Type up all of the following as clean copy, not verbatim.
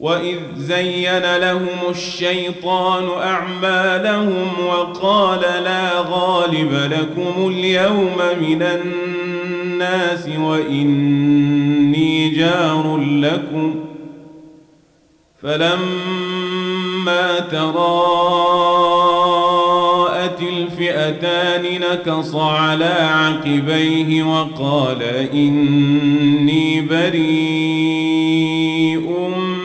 وإذ زين لهم الشيطان أعمالهم وقال لا غالب لكم اليوم من الناس وإني جار لكم فلما تراءت الفئتان نكص على عقبيه وقال إني بريء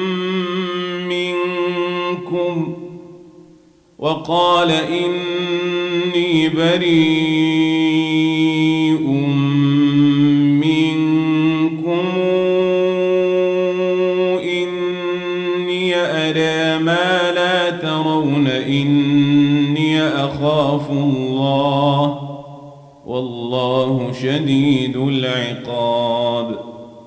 منكم إني أرى ما لا ترون إني أخاف الله والله شديد العقاب.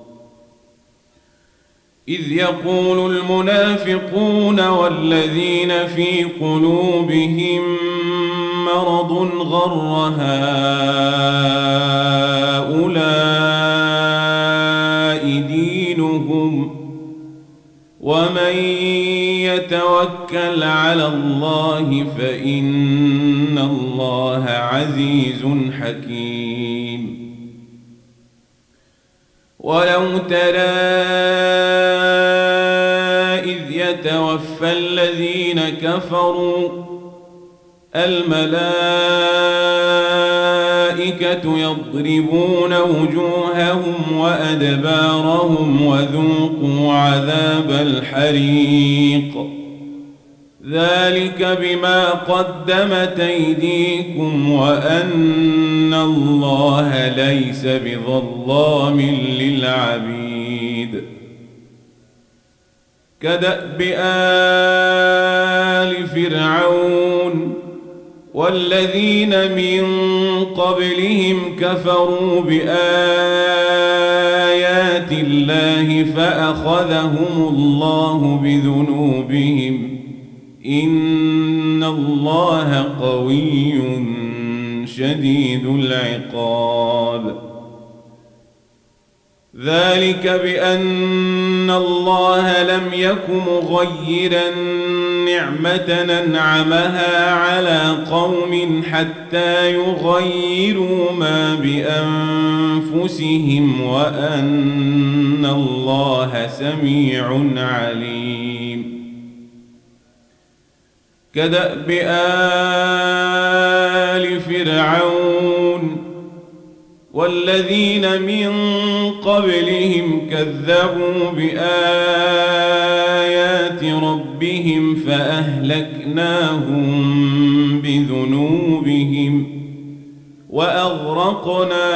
إذ يقول المنافقون والذين في قلوبهم مرض غر هؤلاء دينهم ومن يتوكل على الله فإن الله عزيز حكيم. ولو ترى إذ يتوفى الذين كفروا الملائكة يضربون وجوههم وأدبارهم وذوقوا عذاب الحريق ذلك بما قدمت أيديكم وأن الله ليس بظلام للعبيد. كدأب آل فرعون والذين من قبلهم كفروا بآيات الله فأخذهم الله بذنوبهم إن الله قوي شديد العقاب. ذلك بأن الله لم يك مغيرا نعمة أنعمها على قوم حتى يغيروا ما بأنفسهم وأن الله سميع عليم. كدأب آل فرعون والذين من قبلهم كذبوا بآيات ربهم فأهلكناهم بذنوبهم وأغرقنا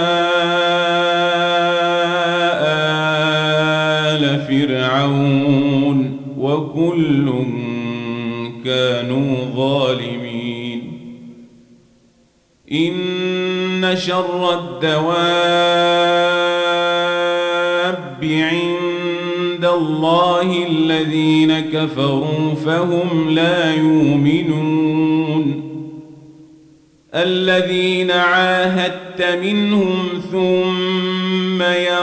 آل فرعون وكل كانوا ظالمين. إن شر الدواب عند الله الذين كفروا فهم لا يؤمنون. الذين عاهدت منهم ثم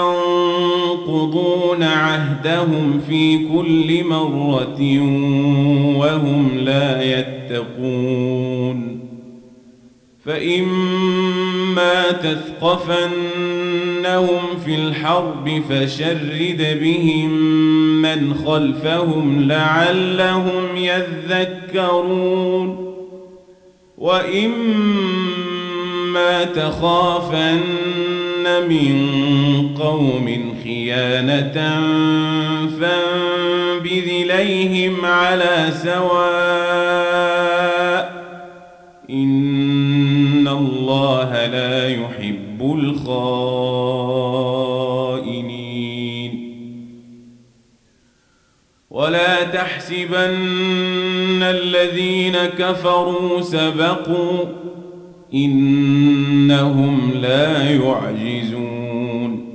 ينقضون عهدهم في كل مرة وهم لا يتقون. فإما تثقفنهم في الحرب فشرد بهم من خلفهم لعلهم يذكرون. وإما تخافن من قوم خيانة فانبذ إليهم على سواء إن الله لا يحب الخائنين. ولا تحسبن الذين كفروا سبقوا إنهم لا يعجزون.